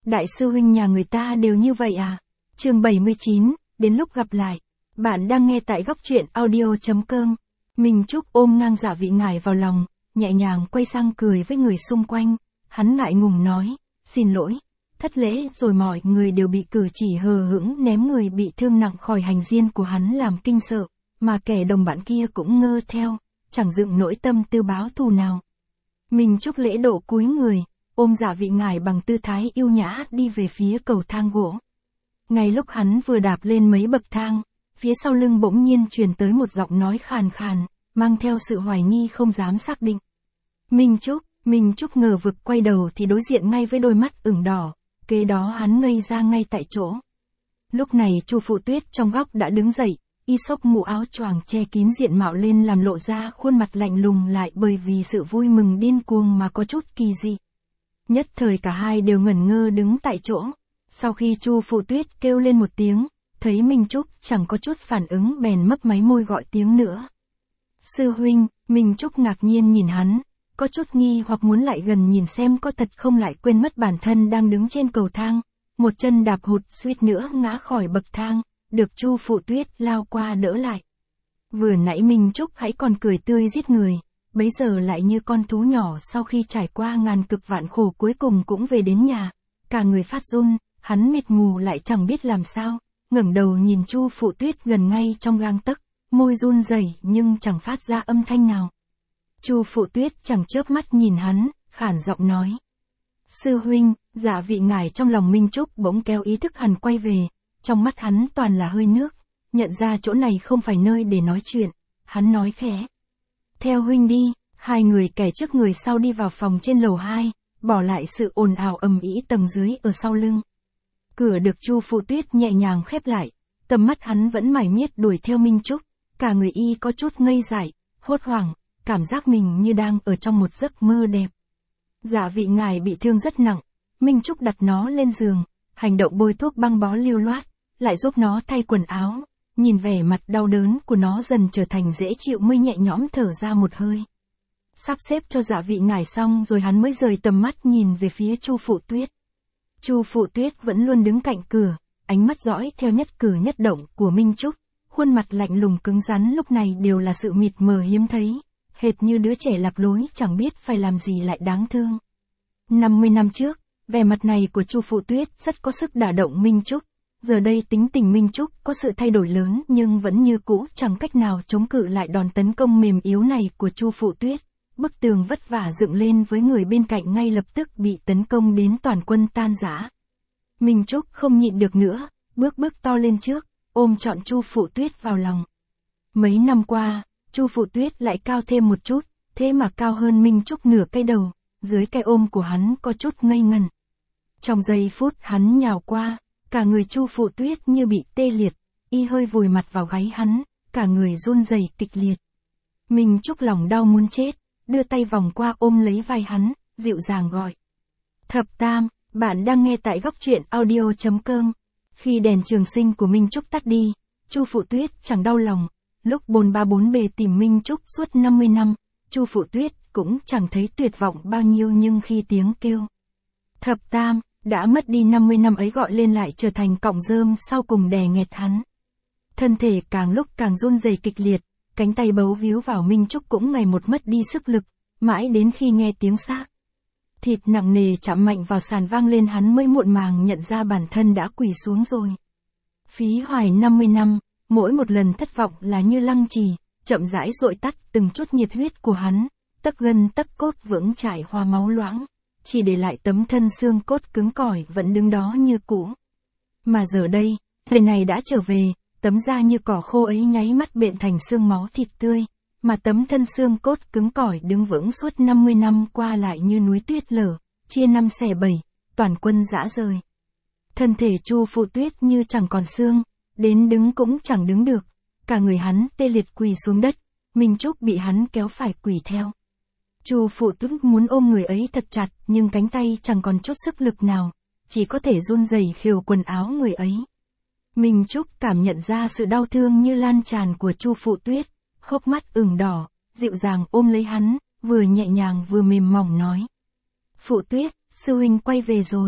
Đại sư huynh nhà người ta đều như vậy à? Chương 79, đến lúc gặp lại. Bạn đang nghe tại góc truyện audio.com. Minh Trúc ôm ngang Dạ Vị Ngải vào lòng, nhẹ nhàng quay sang cười với người xung quanh. Hắn ngại ngùng nói, xin lỗi, thất lễ rồi. Mọi người đều bị cử chỉ hờ hững ném người bị thương nặng khỏi hành diên của hắn làm kinh sợ, mà kẻ đồng bạn kia cũng ngơ theo, chẳng dựng nỗi tâm tư báo thù nào. Minh Trúc lễ độ cúi người, ôm Dạ Vị Ngải bằng tư thái yêu nhã đi về phía cầu thang gỗ. Ngay lúc hắn vừa đạp lên mấy bậc thang, phía sau lưng bỗng nhiên truyền tới một giọng nói khàn khàn, mang theo sự hoài nghi không dám xác định. Minh Trúc ngờ vực quay đầu thì đối diện ngay với đôi mắt ửng đỏ, kế đó hắn ngây ra ngay tại chỗ. Lúc này Chu Phụ Tuyết trong góc đã đứng dậy, y xốc mũ áo choàng che kín diện mạo lên làm lộ ra khuôn mặt lạnh lùng lại bởi vì sự vui mừng điên cuồng mà có chút kỳ dị. Nhất thời cả hai đều ngẩn ngơ đứng tại chỗ. Sau khi Chu Phụ Tuyết kêu lên một tiếng, thấy Minh Trúc chẳng có chút phản ứng bèn mấp máy môi gọi tiếng nữa. Sư huynh. Minh Trúc ngạc nhiên nhìn hắn, có chút nghi hoặc muốn lại gần nhìn xem có thật không, lại quên mất bản thân đang đứng trên cầu thang, một chân đạp hụt suýt nữa ngã khỏi bậc thang, được Chu Phụ Tuyết lao qua đỡ lại. Vừa nãy Minh Trúc hãy còn cười tươi giết người, bấy giờ lại như con thú nhỏ sau khi trải qua ngàn cực vạn khổ cuối cùng cũng về đến nhà, cả người phát run, hắn mịt mù lại chẳng biết làm sao, ngẩng đầu nhìn Chu Phụ Tuyết gần ngay trong gang tấc, môi run rẩy nhưng chẳng phát ra âm thanh nào. Chu Phụ Tuyết chẳng chớp mắt nhìn hắn, khản giọng nói: Sư huynh. Dạ Vị Ngải trong lòng Minh Trúc bỗng kéo ý thức hẳn quay về, trong mắt hắn toàn là hơi nước, nhận ra chỗ này không phải nơi để nói chuyện, hắn nói khẽ: Theo huynh đi. Hai người kẻ trước người sau đi vào phòng trên lầu 2, bỏ lại sự ồn ào ầm ĩ tầng dưới ở sau lưng. Cửa được Chu Phụ Tuyết nhẹ nhàng khép lại, tầm mắt hắn vẫn mải miết đuổi theo Minh Trúc, cả người y có chút ngây dại, hốt hoảng, cảm giác mình như đang ở trong một giấc mơ đẹp. Dạ Vị Ngải bị thương rất nặng, Minh Trúc đặt nó lên giường, hành động bôi thuốc băng bó lưu loát, lại giúp nó thay quần áo, nhìn vẻ mặt đau đớn của nó dần trở thành dễ chịu mới nhẹ nhõm thở ra một hơi. Sắp xếp cho Dạ Vị Ngải xong rồi hắn mới rời tầm mắt nhìn về phía Chu Phụ Tuyết. Chu Phụ Tuyết vẫn luôn đứng cạnh cửa, ánh mắt dõi theo nhất cử nhất động của Minh Trúc, khuôn mặt lạnh lùng cứng rắn lúc này đều là sự mịt mờ hiếm thấy, hệt như đứa trẻ lạc lối chẳng biết phải làm gì lại đáng thương. 50 năm trước, vẻ mặt này của Chu Phụ Tuyết rất có sức đả động Minh Trúc, giờ đây tính tình Minh Trúc có sự thay đổi lớn nhưng vẫn như cũ chẳng cách nào chống cự lại đòn tấn công mềm yếu này của Chu Phụ Tuyết. Bức tường vất vả dựng lên với người bên cạnh ngay lập tức bị tấn công đến toàn quân tan rã. Minh Trúc không nhịn được nữa, bước to lên trước, ôm trọn Chu Phụ Tuyết vào lòng. Mấy năm qua, Chu Phụ Tuyết lại cao thêm một chút, thế mà cao hơn Minh Trúc nửa cái đầu, dưới cái ôm của hắn có chút ngây ngần. Trong giây phút hắn nhào qua, cả người Chu Phụ Tuyết như bị tê liệt, y hơi vùi mặt vào gáy hắn, cả người run rẩy kịch liệt. Minh Trúc lòng đau muốn chết, đưa tay vòng qua ôm lấy vai hắn, dịu dàng gọi: Thập Tam. Bạn đang nghe tại góc truyện audio.com. Khi đèn trường sinh của Minh Trúc tắt đi, Chu Phụ Tuyết chẳng đau lòng, lúc bồn ba bốn bề tìm Minh Trúc suốt 50 năm, Chu Phụ Tuyết cũng chẳng thấy tuyệt vọng bao nhiêu, nhưng khi tiếng kêu Thập Tam đã mất đi 50 năm ấy gọi lên lại trở thành cọng rơm sau cùng đè nghẹt hắn. Thân thể càng lúc càng run rẩy kịch liệt, cánh tay bấu víu vào Minh Trúc cũng ngày một mất đi sức lực, mãi đến khi nghe tiếng xác thịt nặng nề chạm mạnh vào sàn vang lên hắn mới muộn màng nhận ra bản thân đã quỳ xuống rồi. Phí hoài 50 năm, mỗi một lần thất vọng là như lăng trì, chậm rãi dội tắt từng chút nhiệt huyết của hắn, tấc gân tấc cốt vững trải hoa máu loãng, chỉ để lại tấm thân xương cốt cứng cỏi vẫn đứng đó như cũ. Mà giờ đây, người này đã trở về, tấm da như cỏ khô ấy nháy mắt bện thành xương máu thịt tươi, mà tấm thân xương cốt cứng cỏi đứng vững suốt 50 năm qua lại như núi tuyết lở, chia năm xẻ bảy, toàn quân rã rời. Thân thể Chu Phụ Tuyết như chẳng còn xương, đến đứng cũng chẳng đứng được, cả người hắn tê liệt quỳ xuống đất, Minh Trúc bị hắn kéo phải quỳ theo. Chu Phụ Tuyết muốn ôm người ấy thật chặt nhưng cánh tay chẳng còn chút sức lực nào, chỉ có thể run rẩy khều quần áo người ấy. Minh Trúc cảm nhận ra sự đau thương như lan tràn của Chu Phụ Tuyết, hốc mắt ửng đỏ, dịu dàng ôm lấy hắn, vừa nhẹ nhàng vừa mềm mỏng nói: Phụ Tuyết, sư huynh quay về rồi.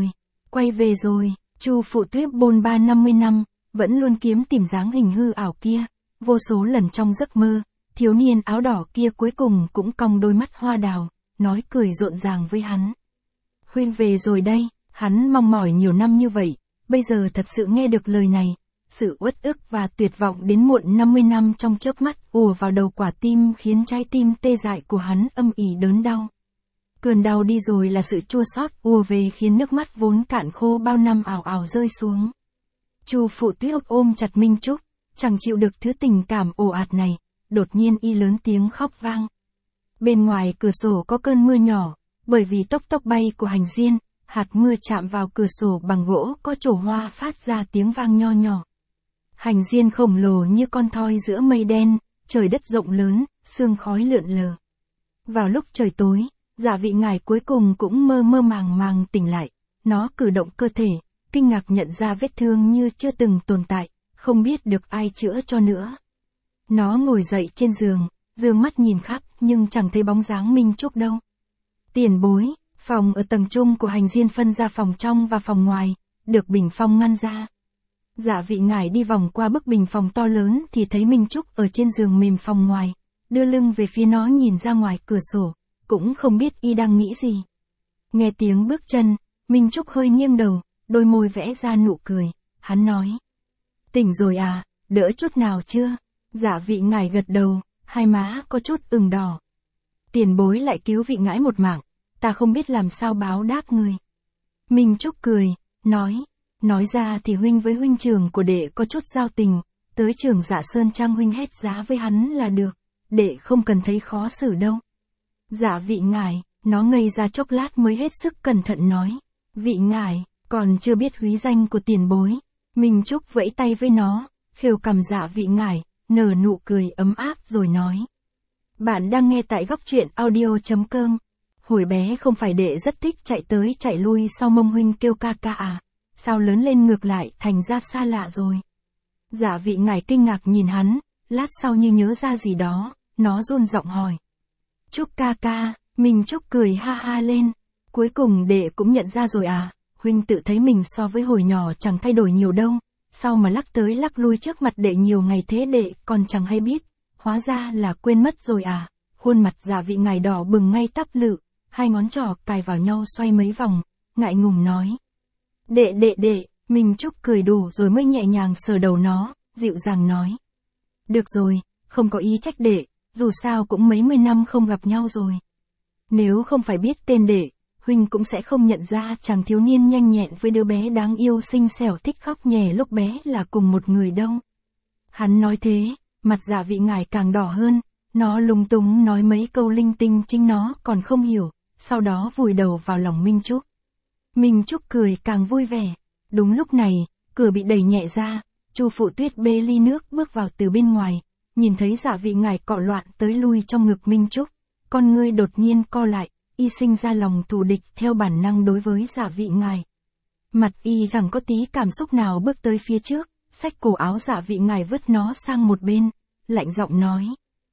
quay về rồi, Chu Phụ Tuyết bôn ba 50 năm, vẫn luôn kiếm tìm dáng hình hư ảo kia, vô số lần trong giấc mơ, thiếu niên áo đỏ kia cuối cùng cũng cong đôi mắt hoa đào, nói cười rộn ràng với hắn. Huynh về rồi đây, hắn mong mỏi nhiều năm như vậy, bây giờ thật sự nghe được lời này, sự uất ức và tuyệt vọng đến muộn 50 năm trong chớp mắt ùa vào đầu quả tim khiến trái tim tê dại của hắn âm ỉ đớn đau. Cơn đau đi rồi là sự chua xót ùa về khiến nước mắt vốn cạn khô bao năm ảo ảo rơi xuống. Chu Phụ Tuyết ôm chặt Minh Trúc, chẳng chịu được thứ tình cảm ồ ạt này, đột nhiên y lớn tiếng khóc vang. Bên ngoài cửa sổ có cơn mưa nhỏ, bởi vì tốc tốc bay của hành diên, hạt mưa chạm vào cửa sổ bằng gỗ có trổ hoa phát ra tiếng vang nho nhỏ. Hành diên khổng lồ như con thoi giữa mây đen, trời đất rộng lớn, sương khói lượn lờ. Vào lúc trời tối, Dạ Vị Ngải cuối cùng cũng mơ mơ màng màng tỉnh lại, nó cử động cơ thể, kinh ngạc nhận ra vết thương như chưa từng tồn tại, không biết được ai chữa cho nữa. Nó ngồi dậy trên giường, dương mắt nhìn khắp nhưng chẳng thấy bóng dáng Minh Trúc đâu. Tiền bối, phòng ở tầng trung của hành diên phân ra phòng trong và phòng ngoài, được bình phong ngăn ra. Dạ Vị Ngải đi vòng qua bức bình phòng to lớn thì thấy Minh Trúc ở trên giường mềm phòng ngoài, đưa lưng về phía nó nhìn ra ngoài cửa sổ, cũng không biết y đang nghĩ gì. Nghe tiếng bước chân, Minh Trúc hơi nghiêng đầu, đôi môi vẽ ra nụ cười, hắn nói. Tỉnh rồi à, đỡ chút nào chưa? Dạ Vị Ngải gật đầu, hai má có chút ửng đỏ. Tiền bối lại cứu Vị Ngải một mạng, ta không biết làm sao báo đáp người. Minh Trúc cười, nói ra thì huynh với huynh trưởng của đệ có chút giao tình, tới Trường Dạ Sơn Trang huynh hết giá với hắn là được, đệ không cần thấy khó xử đâu. Dạ Vị Ngải, nó ngây ra chốc lát mới hết sức cẩn thận nói, Vị Ngải, còn chưa biết húy danh của tiền bối. Minh Trúc vẫy tay với nó, khều cằm Dạ Vị Ngải, nở nụ cười ấm áp rồi nói. Bạn đang nghe tại góc truyện audio.com. Hồi bé không phải đệ rất thích chạy tới chạy lui sau mông huynh kêu ca ca à, sao lớn lên ngược lại thành ra xa lạ rồi. Dạ Vị Ngải kinh ngạc nhìn hắn, lát sau như nhớ ra gì đó, nó run giọng hỏi. Trúc ca ca, Minh Trúc cười ha ha lên, cuối cùng đệ cũng nhận ra rồi à, huynh tự thấy mình so với hồi nhỏ chẳng thay đổi nhiều đâu, sao mà lắc tới lắc lui trước mặt đệ nhiều ngày thế đệ còn chẳng hay biết, hóa ra là quên mất rồi à. Khuôn mặt Dạ Vị Ngải đỏ bừng ngay tắp lự, hai ngón trỏ cài vào nhau xoay mấy vòng, ngại ngùng nói. Đệ, Minh Trúc cười đủ rồi mới nhẹ nhàng sờ đầu nó, dịu dàng nói. Được rồi, không có ý trách đệ, dù sao cũng mấy mươi năm không gặp nhau rồi. Nếu không phải biết tên đệ, huynh cũng sẽ không nhận ra chàng thiếu niên nhanh nhẹn với đứa bé đáng yêu xinh xẻo thích khóc nhè lúc bé là cùng một người đâu. Hắn nói thế, mặt Dạ Vị Ngải càng đỏ hơn, nó lúng túng nói mấy câu linh tinh chính nó còn không hiểu, sau đó vùi đầu vào lòng Minh Trúc. Minh Trúc cười càng vui vẻ. Đúng lúc này, cửa bị đẩy nhẹ ra, Chu Phụ Tuyết bê ly nước bước vào từ bên ngoài, nhìn thấy Dạ Vị Ngải cọ loạn tới lui trong ngực Minh Trúc, con ngươi đột nhiên co lại, y sinh ra lòng thù địch theo bản năng đối với Dạ Vị Ngải. Mặt y chẳng có tí cảm xúc nào bước tới phía trước, xách cổ áo Dạ Vị Ngải vứt nó sang một bên, lạnh giọng nói.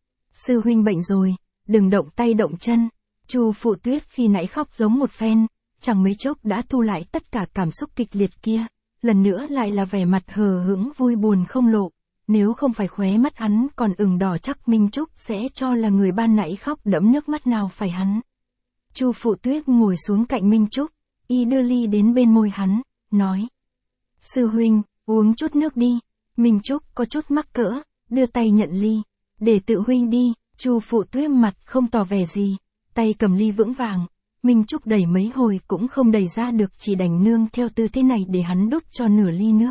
Sư huynh bệnh rồi, đừng động tay động chân. Chu Phụ Tuyết khi nãy khóc giống một phen, chẳng mấy chốc đã thu lại tất cả cảm xúc kịch liệt kia, lần nữa lại là vẻ mặt hờ hững vui buồn không lộ, nếu không phải khóe mắt hắn còn ửng đỏ chắc Minh Trúc sẽ cho là người ban nãy khóc đẫm nước mắt nào phải hắn. Chu Phụ Tuyết ngồi xuống cạnh Minh Trúc, y đưa ly đến bên môi hắn, nói. Sư huynh, uống chút nước đi. Minh Trúc có chút mắc cỡ, đưa tay nhận ly. Để tự huynh đi. Chu Phụ Tuyết mặt không tỏ vẻ gì, tay cầm ly vững vàng. Minh Trúc đẩy mấy hồi cũng không đẩy ra được, chỉ đành nương theo tư thế này để hắn đút cho nửa ly nước.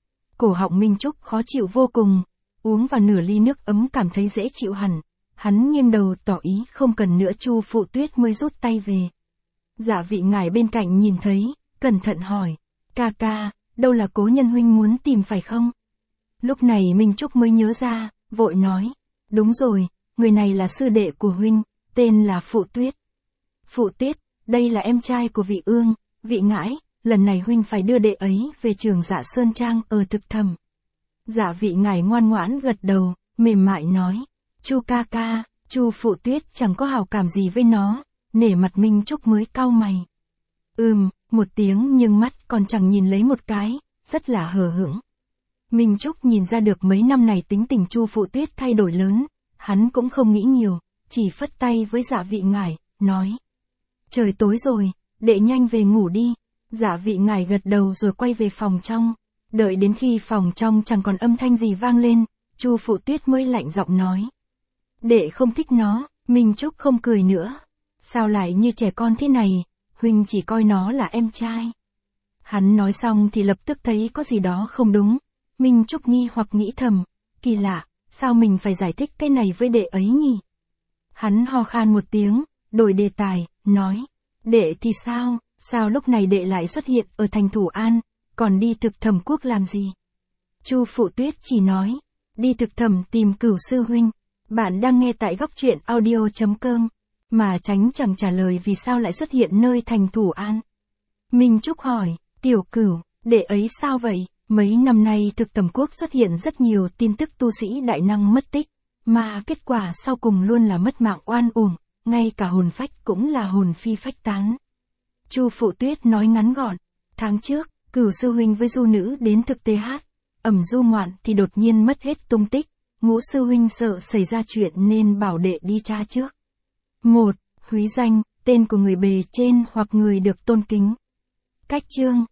Cổ họng Minh Trúc khó chịu vô cùng, uống vào nửa ly nước ấm cảm thấy dễ chịu hẳn. Hắn nghiêng đầu tỏ ý không cần nữa. Chu Phụ Tuyết mới rút tay về. Dạ Vị Ngải bên cạnh nhìn thấy, cẩn thận hỏi. Ca ca, đâu là cố nhân huynh muốn tìm phải không? Lúc này Minh Trúc mới nhớ ra, vội nói. Đúng rồi, người này là sư đệ của huynh, tên là Phụ Tuyết. Phụ Tuyết, đây là em trai của Vị Ương, Vị Ngải, lần này huynh phải đưa đệ ấy về Trường Dạ Sơn Trang ở thực thầm. Dạ Vị Ngải ngoan ngoãn gật đầu, mềm mại nói. Chu ca ca. Chu Phụ Tuyết chẳng có hảo cảm gì với nó, nể mặt Minh Trúc mới cau mày. một tiếng nhưng mắt còn chẳng nhìn lấy một cái, rất là hờ hững. Minh Trúc nhìn ra được mấy năm này tính tình Chu Phụ Tuyết thay đổi lớn, hắn cũng không nghĩ nhiều, chỉ phất tay với Dạ Vị Ngải, nói. Trời tối rồi, đệ nhanh về ngủ đi. Dạ Vị Ngải gật đầu rồi quay về phòng trong. Đợi đến khi phòng trong chẳng còn âm thanh gì vang lên, Chu Phụ Tuyết mới lạnh giọng nói. Đệ không thích nó. Minh Trúc không cười nữa. Sao lại như trẻ con thế này, huynh chỉ coi nó là em trai. Hắn nói xong thì lập tức thấy có gì đó không đúng. Minh Trúc nghi hoặc nghĩ thầm, kỳ lạ, sao mình phải giải thích cái này với đệ ấy nhỉ? Hắn ho khan một tiếng, đổi đề tài, nói, đệ thì sao lúc này đệ lại xuất hiện ở thành Thủ An, còn đi thực thẩm quốc làm gì? Chu Phụ Tuyết chỉ nói, đi thực thẩm tìm Cửu sư huynh. Bạn đang nghe tại góc truyện audio.com, mà Tránh chẳng trả lời vì sao lại xuất hiện nơi thành Thủ An. Minh Trúc hỏi, Tiểu Cửu, đệ ấy sao vậy? Mấy năm nay thực thẩm quốc xuất hiện rất nhiều tin tức tu sĩ đại năng mất tích, mà kết quả sau cùng luôn là mất mạng oan uổng, ngay cả hồn phách cũng là hồn phi phách tán. Chu Phụ Tuyết nói ngắn gọn, tháng trước, Cửu sư huynh với du nữ đến thực tế hát, ẩm du ngoạn thì đột nhiên mất hết tung tích, Ngũ sư huynh sợ xảy ra chuyện nên bảo đệ đi tra trước. 1. Húy danh, tên của người bề trên hoặc người được tôn kính. Cách chương